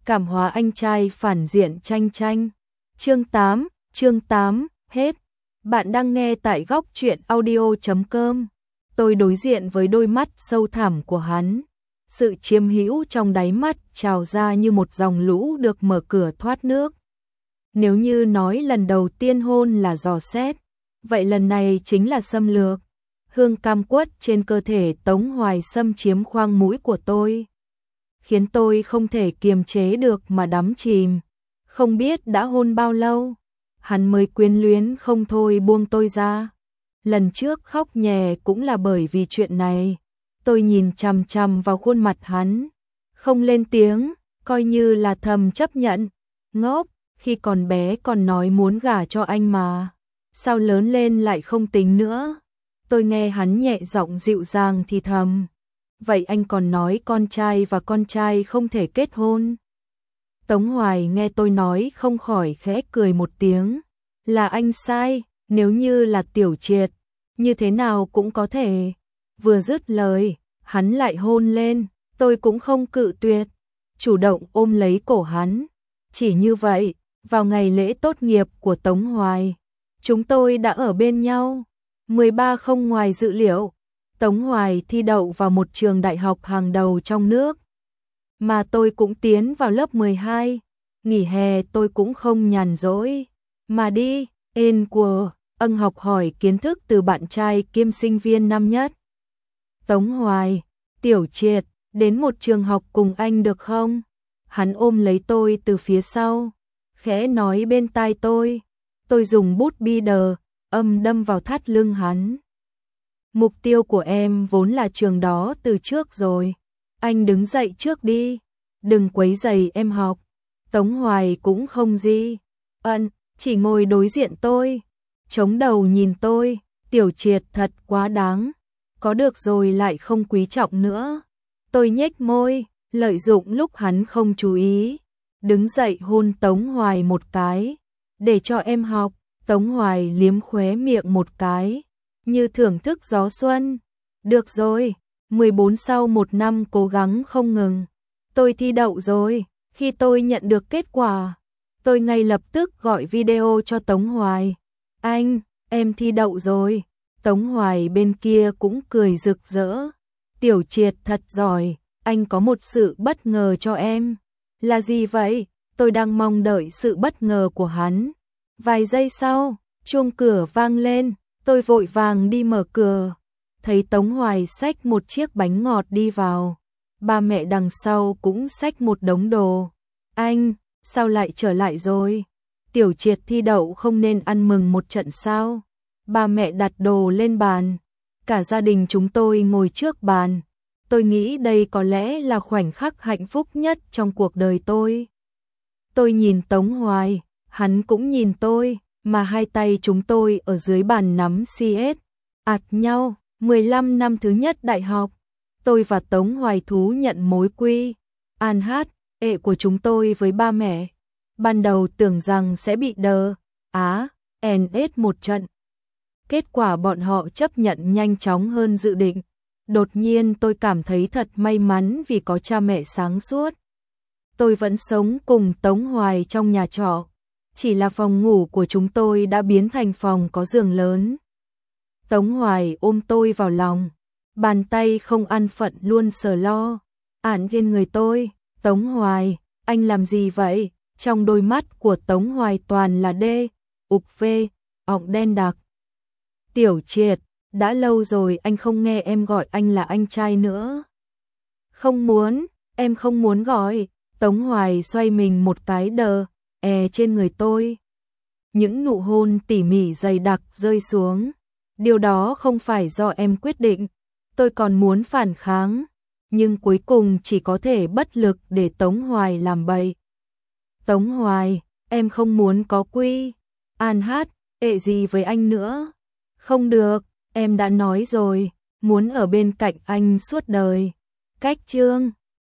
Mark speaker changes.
Speaker 1: cảm hóa anh trai phản diện Tranh Tranh. Chương 8, hết. Bạn đang nghe tại góc truyện audio.com. Tôi đối diện với đôi mắt sâu thẳm của hắn. Sự chiếm hữu trong đáy mắt trào ra như một dòng lũ được mở cửa thoát nước. Nếu như nói lần đầu tiên hôn là dò xét, vậy lần này chính là xâm lược. Hương cam quất trên cơ thể Tống Hoài xâm chiếm khoang mũi của tôi, khiến tôi không thể kiềm chế được mà đắm chìm. Không biết đã hôn bao lâu, hắn mới quyến luyến không thôi buông tôi ra. Lần trước khóc nhè cũng là bởi vì chuyện này. Tôi nhìn chằm chằm vào khuôn mặt hắn, không lên tiếng, coi như là thầm chấp nhận. Ngốc, khi còn bé còn nói muốn gả cho anh mà, sao lớn lên lại không tính nữa. Tôi nghe hắn nhẹ giọng dịu dàng thì thầm, vậy anh còn nói con trai và con trai không thể kết hôn. Tống Hoài nghe tôi nói không khỏi khẽ cười một tiếng, là anh sai, nếu như là Tiểu Triệt, như thế nào cũng có thể. Vừa dứt lời, hắn lại hôn lên, tôi cũng không cự tuyệt, chủ động ôm lấy cổ hắn. Chỉ như vậy, vào ngày lễ tốt nghiệp của Tống Hoài, chúng tôi đã ở bên nhau. 13 không ngoài dự liệu, Tống Hoài thi đậu vào một trường đại học hàng đầu trong nước, mà tôi cũng tiến vào lớp 12. Nghỉ hè tôi cũng không nhàn rỗi, mà đi học hỏi kiến thức từ bạn trai kiêm sinh viên năm nhất. Tống Hoài, Tiểu Triệt, đến một trường học cùng anh được không? Hắn ôm lấy tôi từ phía sau, khẽ nói bên tai tôi. Tôi dùng bút bi đờ, âm đâm vào thắt lưng hắn. Mục tiêu của em vốn là trường đó từ trước rồi. Anh đứng dậy trước đi, đừng quấy rầy em học. Tống Hoài cũng không gì chỉ ngồi đối diện tôi, chống đầu nhìn tôi. Tiểu Triệt thật quá đáng, có được rồi lại không quý trọng nữa. Tôi nhếch môi, lợi dụng lúc hắn không chú ý, đứng dậy hôn Tống Hoài một cái, để cho em học. Tống Hoài liếm khóe miệng một cái, như thưởng thức gió xuân. Được rồi, 14 sau một năm cố gắng không ngừng, tôi thi đậu rồi. Khi tôi nhận được kết quả, tôi ngay lập tức gọi video cho Tống Hoài. Anh, em thi đậu rồi. Tống Hoài bên kia cũng cười rực rỡ. Tiểu Triệt thật giỏi, anh có một sự bất ngờ cho em. Là gì vậy? Tôi đang mong đợi sự bất ngờ của hắn. Vài giây sau, chuông cửa vang lên, tôi vội vàng đi mở cửa, thấy Tống Hoài xách một chiếc bánh ngọt đi vào. Ba mẹ đằng sau cũng xách một đống đồ. Anh, sao lại trở lại rồi? Tiểu Triệt thi đậu không nên ăn mừng một trận sao? Ba mẹ đặt đồ lên bàn, cả gia đình chúng tôi ngồi trước bàn. Tôi nghĩ đây có lẽ là khoảnh khắc hạnh phúc nhất trong cuộc đời tôi. Tôi nhìn Tống Hoài, hắn cũng nhìn tôi, mà hai tay chúng tôi ở dưới bàn nắm CS, ạt nhau. 15 năm thứ nhất đại học, tôi và Tống Hoài thú nhận mối quy ệ của chúng tôi với ba mẹ. Ban đầu tưởng rằng sẽ bị một trận. Kết quả bọn họ chấp nhận nhanh chóng hơn dự định. Đột nhiên tôi cảm thấy thật may mắn vì có cha mẹ sáng suốt. Tôi vẫn sống cùng Tống Hoài trong nhà trọ, chỉ là phòng ngủ của chúng tôi đã biến thành phòng có giường lớn. Tống Hoài ôm tôi vào lòng, bàn tay không an phận luôn sờ lo trên người tôi. Tống Hoài, anh làm gì vậy? Trong đôi mắt của Tống Hoài toàn là ọng đen đặc. Tiểu Triệt, đã lâu rồi anh không nghe em gọi anh là anh trai nữa. Không muốn, em không muốn gọi. Tống Hoài xoay mình một cái trên người tôi. Những nụ hôn tỉ mỉ dày đặc rơi xuống. Điều đó không phải do em quyết định. Tôi còn muốn phản kháng, nhưng cuối cùng chỉ có thể bất lực để Tống Hoài làm bậy. Tống Hoài, em không muốn có gì với anh nữa. Không được, em đã nói rồi, muốn ở bên cạnh anh suốt đời. Cách chương